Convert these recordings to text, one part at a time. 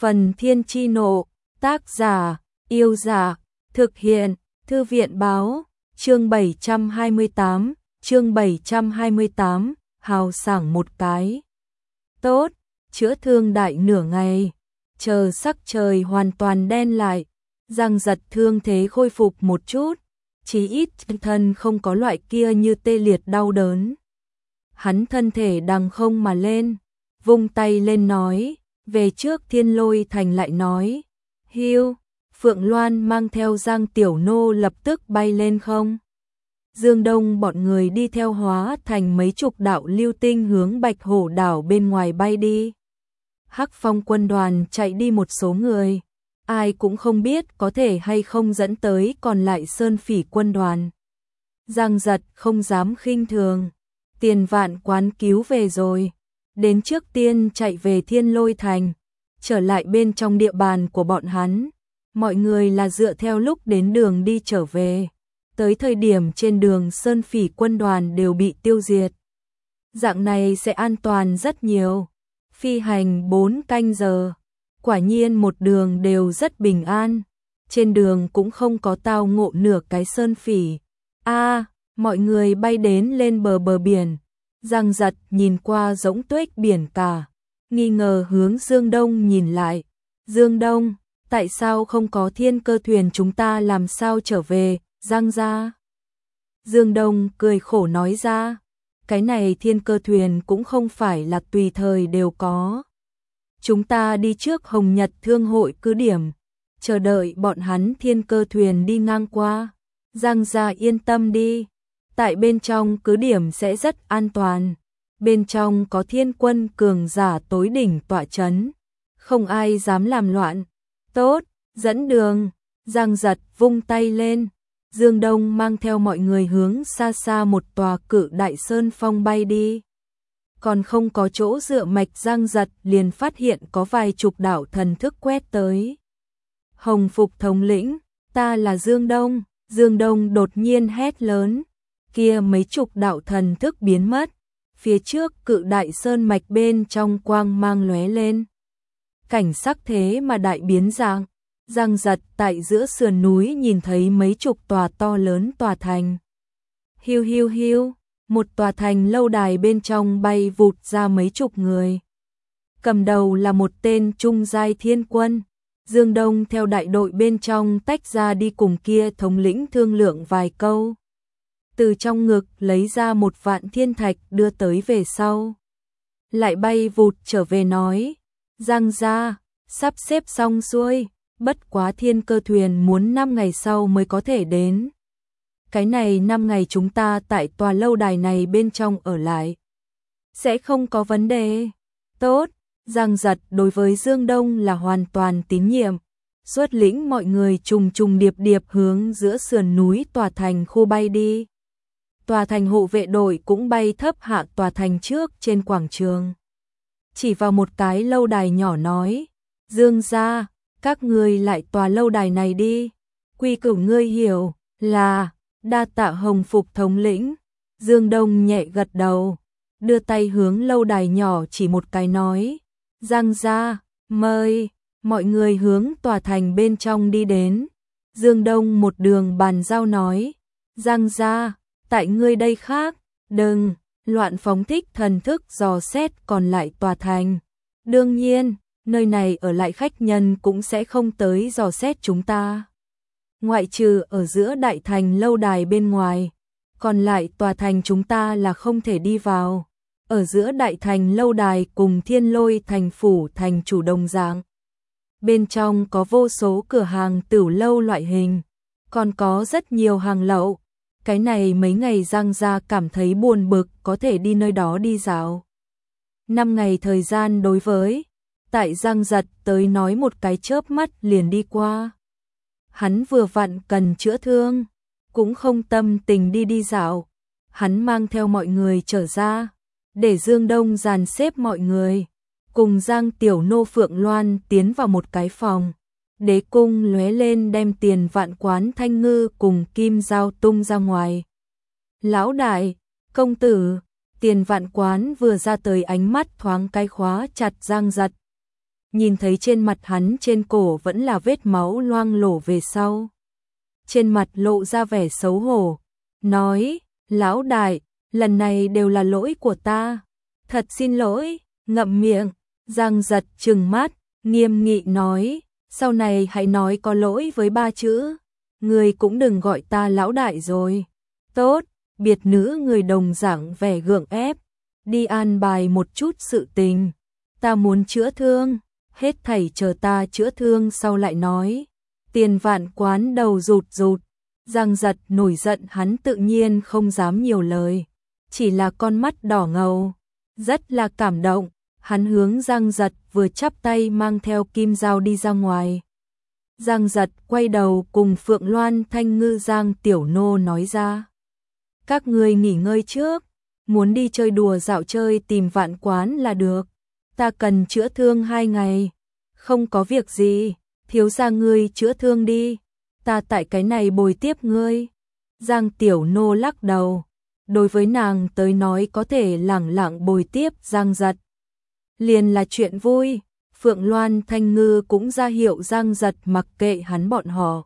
Phần Thiên Chi Nộ, tác giả, Yêu Giả, thực hiện, Thư viện Báo, chương 728, hào sảng một cái. Tốt, chữa thương đại nửa ngày, chờ sắc trời hoàn toàn đen lại, Giang Giật thương thế khôi phục một chút, chí ít thân không có loại kia như tê liệt đau đớn. Hắn thân thể đằng không mà lên, vung tay lên nói, về trước Thiên Lôi Thành lại nói. Hiu, Phượng Loan mang theo Giang Tiểu Nô lập tức bay lên không. Dương Đông bọn người đi theo hóa thành mấy chục đạo lưu tinh hướng Bạch Hổ đảo bên ngoài bay đi. Hắc Phong quân đoàn chạy đi một số người, ai cũng không biết có thể hay không dẫn tới còn lại Sơn Phỉ quân đoàn. Giang Giật không dám khinh thường, Tiền Vạn Quán cứu về rồi, đến trước tiên chạy về Thiên Lôi Thành, trở lại bên trong địa bàn của bọn hắn. Mọi người là dựa theo lúc đến đường đi trở về, tới thời điểm trên đường Sơn Phỉ quân đoàn đều bị tiêu diệt. Dạng này sẽ an toàn rất nhiều. Phi hành 4 canh giờ, quả nhiên một đường đều rất bình an, trên đường cũng không có tao ngộ nửa cái Sơn Phỉ. Mọi người bay đến lên bờ biển, Giang Giật nhìn qua rỗng tuếch biển cả, nghi ngờ hướng Dương Đông nhìn lại. Dương Đông, tại sao không có thiên cơ thuyền, chúng ta làm sao trở về, Giang gia? Dương Đông cười khổ nói ra, cái này thiên cơ thuyền cũng không phải là tùy thời đều có. Chúng ta đi trước Hồng Nhật Thương hội cứ điểm, chờ đợi bọn hắn thiên cơ thuyền đi ngang qua. Giang gia yên tâm đi, tại bên trong cứ điểm sẽ rất an toàn. Bên trong có thiên quân cường giả tối đỉnh tọa chấn, không ai dám làm loạn. Tốt, dẫn đường. Giang Giật vung tay lên, Dương Đông mang theo mọi người hướng xa xa một tòa cự đại sơn phong bay đi. Còn không có chỗ dựa mạch, Giang Giật liền phát hiện có vài chục đạo thần thức quét tới. Hồng Phục thống lĩnh, ta là Dương Đông. Dương Đông đột nhiên hét lớn, kia mấy chục đạo thần thức biến mất, phía trước cự đại sơn mạch bên trong quang mang lóe lên. Cảnh sắc thế mà đại biến dạng. Giang Giật tại giữa sườn núi nhìn thấy mấy chục tòa to lớn tòa thành. Hiu hiu hiu, một tòa thành lâu đài bên trong bay vụt ra mấy chục người. Cầm đầu là một tên trung giai thiên quân. Dương Đông theo đại đội bên trong tách ra đi cùng kia thống lĩnh thương lượng vài câu. Từ trong ngực lấy ra 1 vạn thiên thạch đưa tới về sau. Lại bay vụt trở về nói, Giang gia, sắp xếp xong xuôi, bất quá thiên cơ thuyền muốn 5 ngày sau mới có thể đến. Cái này 5 ngày chúng ta tại tòa lâu đài này bên trong ở lại, sẽ không có vấn đề. Tốt, Giang Giật đối với Dương Đông là hoàn toàn tín nhiệm, xuất lĩnh mọi người trùng trùng điệp điệp hướng giữa sườn núi tòa thành khu bay đi. Tòa thành hộ vệ đội cũng bay thấp hạ tòa thành trước trên quảng trường. Chỉ vào một cái lâu đài nhỏ nói, Dương gia, các ngươi lại tòa lâu đài này đi. Quy củ ngươi hiểu, là, đa tạ Hồng Phục thống lĩnh. Dương Đông nhẹ gật đầu, đưa tay hướng lâu đài nhỏ chỉ một cái nói, Giang gia, mời. Mọi người hướng tòa thành bên trong đi đến. Dương Đông một đường bàn giao nói, Giang gia, tại ngươi đây khác, đừng loạn phóng thích thần thức dò xét còn lại tòa thành. Đương nhiên, nơi này ở lại khách nhân cũng sẽ không tới dò xét chúng ta. Ngoại trừ ở giữa đại thành lâu đài bên ngoài, còn lại tòa thành chúng ta là không thể đi vào. Ở giữa đại thành lâu đài cùng Thiên Lôi thành phủ thành chủ đồng dạng. Bên trong có vô số cửa hàng tửu lâu loại hình, còn có rất nhiều hàng lậu. Cái này mấy ngày Giang gia cảm thấy buồn bực, có thể đi nơi đó đi dạo. 5 ngày thời gian đối với tại Giang Giật tới nói một cái chớp mắt liền đi qua. Hắn vừa vặn cần chữa thương, cũng không tâm tình đi dạo. Hắn mang theo mọi người trở ra, để Dương Đông dàn xếp mọi người, cùng Giang Tiểu Nô Phượng Loan tiến vào một cái phòng. Đế cung lóe lên đem Tiền Vạn Quán Thanh Ngư cùng Kim Giao tung ra ngoài. Lão đại, công tử. Tiền Vạn Quán vừa ra tới ánh mắt thoáng cái khóa chặt Giang Giật. nhìn thấy trên mặt hắn trên cổ vẫn là vết máu loang lổ về sau. Trên mặt lộ ra vẻ xấu hổ, nói, lão đại, lần này đều là lỗi của ta. Thật xin lỗi, ngậm miệng, Giang Giật trừng mắt, nghiêm nghị nói, sau này hãy nói có lỗi với 3 chữ, người cũng đừng gọi ta lão đại rồi. Tốt, biệt nữ người đồng dạng vẻ gượng ép, đi an bài một chút sự tình, ta muốn chữa thương, hết thảy chờ ta chữa thương sau lại nói. Tiền Vạn Quán đầu rụt rụt, Giang Giật nổi giận hắn tự nhiên không dám nhiều lời, chỉ là con mắt đỏ ngầu, rất là cảm động, hắn hướng Giang Giật vừa chắp tay mang theo kim dao đi ra ngoài. Giang Giật quay đầu cùng Phượng Loan Thanh Ngư Giang Tiểu Nô nói ra, các ngươi nghỉ ngơi trước, muốn đi chơi đùa dạo chơi tìm Vạn Quán là được, ta cần chữa thương 2 ngày, không có việc gì, thiếu gia ngươi chữa thương đi, ta tại cái này bồi tiếp ngươi. Giang Tiểu Nô lắc đầu, đối với nàng tới nói có thể lẳng lặng bồi tiếp Giang Giật liền là chuyện vui. Phượng Loan Thanh Ngư cũng ra hiệu Giang Giật mặc kệ hắn bọn họ.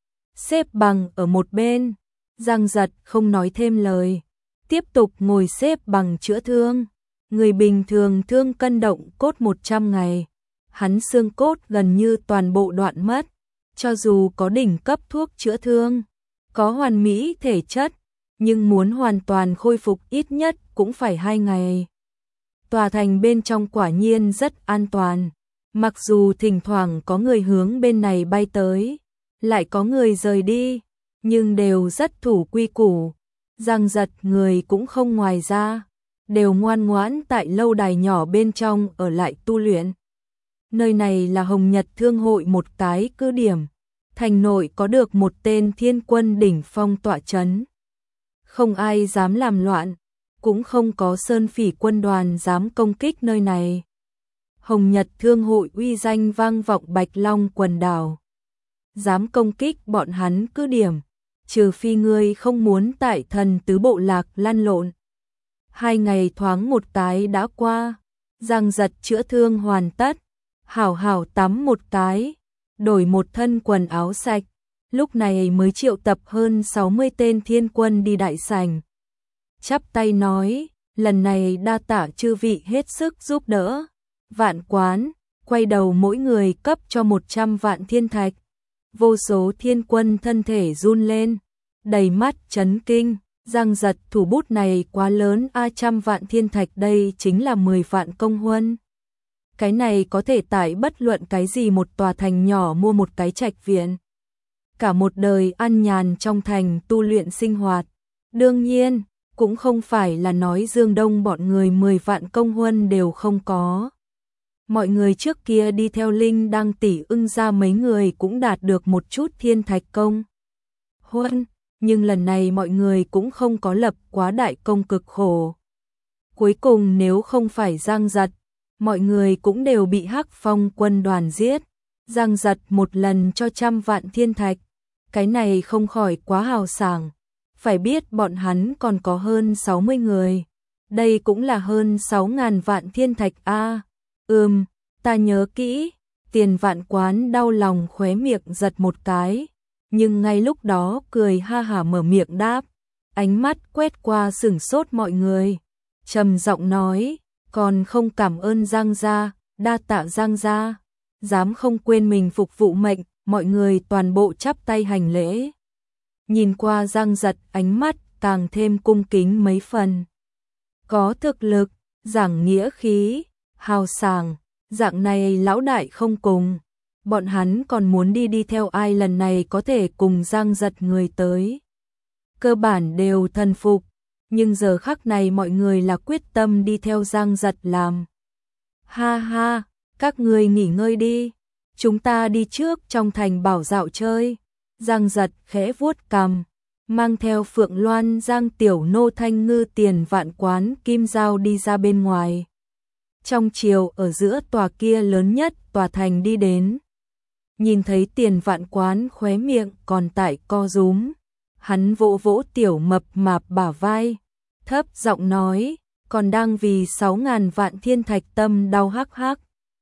Xếp bằng ở một bên, Giang Giật không nói thêm lời, tiếp tục ngồi xếp bằng chữa thương. Người bình thường thương cân động cốt 100 ngày, hắn xương cốt gần như toàn bộ đoạn mất, cho dù có đỉnh cấp thuốc chữa thương, có hoàn mỹ thể chất, nhưng muốn hoàn toàn khôi phục ít nhất cũng phải 2 ngày. Tòa thành bên trong quả nhiên rất an toàn, mặc dù thỉnh thoảng có người hướng bên này bay tới, lại có người rời đi, nhưng đều rất thủ quy củ. Giang Giật người cũng không ngoài ra, đều ngoan ngoãn tại lâu đài nhỏ bên trong ở lại tu luyện. Nơi này là Hồng Nhật Thương hội một cái cứ điểm, thành nội có được một tên thiên quân đỉnh phong tọa chấn. Không ai dám làm loạn, cũng không có sơn phỉ quân đoàn dám công kích nơi này. Hồng Nhật Thương hội uy danh vang vọng Bạch Long quần đảo. Dám công kích bọn hắn cứ điểm, trừ phi ngươi không muốn tại Thần Tứ Bộ Lạc lăn lộn. 2 ngày thoáng một cái đã qua, Giang Giật chữa thương hoàn tất, hảo hảo tắm một cái, đổi một thân quần áo sạch, lúc này mới triệu tập hơn 60 tên thiên quân đi đại sảnh. Chắp tay nói, lần này đa tạ chư vị hết sức giúp đỡ. Vạn Quán, quay đầu mỗi người cấp cho 100 vạn thiên thạch. Vô số thiên quân thân thể run lên, đầy mắt chấn kinh. Giang Giật thủ bút này quá lớn, 100 vạn thiên thạch đây chính là 10 vạn công huân. Cái này có thể tải bất luận cái gì một tòa thành nhỏ mua một cái trạch viện. Cả một đời ăn nhàn trong thành tu luyện sinh hoạt. Đương nhiên, cũng không phải là nói Dương Đông bọn người 10 vạn công huân đều không có. Mọi người trước kia đi theo Linh Đăng tỷ ưng ra mấy người cũng đạt được một chút thiên thạch công huân, nhưng lần này mọi người cũng không có lập quá đại công cực khổ. Cuối cùng nếu không phải Giang Giật, mọi người cũng đều bị Hắc Phong quân đoàn giết. Giang Giật một lần cho 100 vạn thiên thạch, cái này không khỏi quá hào sảng. Phải biết bọn hắn còn có hơn 60 người, đây cũng là hơn 6.000 vạn thiên thạch a. Ta nhớ kỹ. Tiền Vạn Quán đau lòng khóe miệng giật một cái, nhưng ngay lúc đó cười ha hả mở miệng đáp, ánh mắt quét qua sửng sốt mọi người, trầm giọng nói, còn không cảm ơn Giang gia, đa tạ Giang gia, dám không quên mình phục vụ mệnh. Mọi người toàn bộ chắp tay hành lễ. Nhìn qua Giang Giật, ánh mắt càng thêm cung kính mấy phần. Có thực lực, giảng nghĩa khí, hào sảng, dạng này lão đại không cùng. Bọn hắn còn muốn đi theo ai lần này có thể cùng Giang Giật người tới. Cơ bản đều thần phục, nhưng giờ khắc này mọi người là quyết tâm đi theo Giang Giật làm. Ha ha, các người nghỉ ngơi đi, chúng ta đi trước trong thành bảo dạo chơi. Giang Giật khẽ vuốt cằm, mang theo Phượng Loan Giang Tiểu Nô Thanh Ngư Tiền Vạn Quán kim dao đi ra bên ngoài. Trong chiều ở giữa tòa kia lớn nhất tòa thành đi đến. Nhìn thấy Tiền Vạn Quán khóe miệng còn tại co rúm, hắn vỗ vỗ Tiểu Mập Mạp bả vai, thấp giọng nói, còn đang vì 6.000 vạn thiên thạch tâm đau hắc hắc.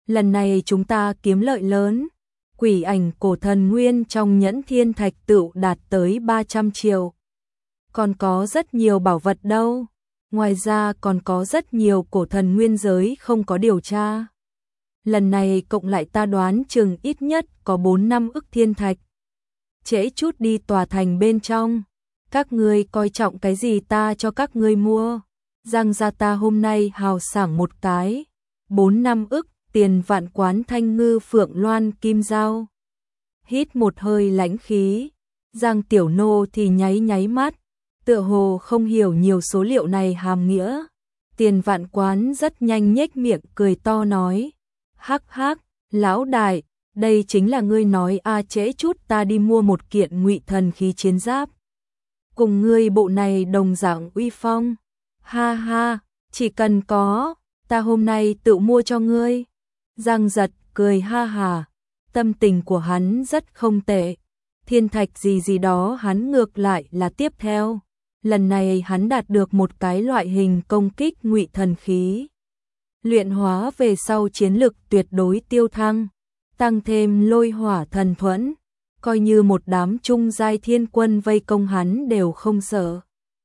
lần này chúng ta kiếm lợi lớn. Quỷ ảnh cổ thần nguyên trong nhẫn thiên thạch tựu đạt tới 300 triệu. Còn có rất nhiều bảo vật đâu. Ngoài ra còn có rất nhiều cổ thần nguyên giới không có điều tra. Lần này cộng lại ta đoán chừng ít nhất có 4-5 ức thiên thạch. Trễ chút đi tòa thành bên trong. Các ngươi coi trọng cái gì ta cho các ngươi mua. Giang gia ta hôm nay hào sảng một cái. 4-5 ức, tiền vạn quán thanh ngư phượng loan kim dao. Hít một hơi lãnh khí. Giang tiểu nô thì nháy nháy mắt. Tựa hồ không hiểu nhiều số liệu này hàm nghĩa. Tiền vạn quán rất nhanh nhếch miệng cười to nói. Hắc hắc, lão đại, đây chính là ngươi nói trễ chút ta đi mua một kiện ngụy thần khí chiến giáp. Cùng ngươi bộ này đồng dạng uy phong. Ha ha, chỉ cần có, ta hôm nay tự mua cho ngươi. Giang Giật cười ha hà, tâm tình của hắn rất không tệ. Thiên thạch gì gì đó hắn ngược lại là tiếp theo. Lần này hắn đạt được một cái loại hình công kích ngụy thần khí. Luyện hóa về sau chiến lực tuyệt đối tiêu thăng, tăng thêm lôi hỏa thần thuẫn, coi như một đám trung giai thiên quân vây công hắn đều không sợ.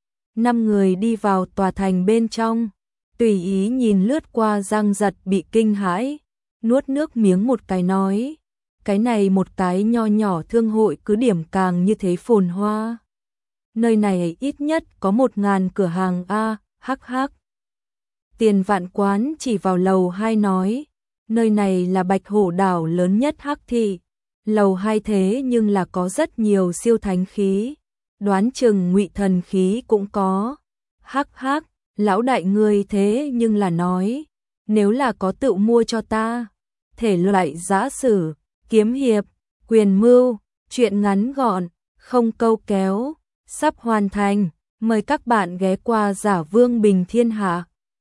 5 người đi vào tòa thành bên trong, tùy ý nhìn lướt qua. Giang Giật bị kinh hãi, nuốt nước miếng một cái nói, cái này một cái nho nhỏ thương hội cứ điểm càng như thế phồn hoa. Nơi này ít nhất có 1000 cửa hàng hắc hắc. Tiền vạn quán chỉ vào lầu 2 nói, nơi này là Bạch Hổ đảo lớn nhất Hắc thị. Lầu 2 thế nhưng là có rất nhiều siêu thánh khí, đoán chừng ngụy thần khí cũng có. Hắc hắc, lão đại ngươi thế nhưng là nói, nếu là có tự mua cho ta. Thể loại giã sử, kiếm hiệp, quyền mưu, truyện ngắn gọn, không câu kéo, sắp hoàn thành. Mời các bạn ghé qua Giả Vương Bình Thiên Hạ.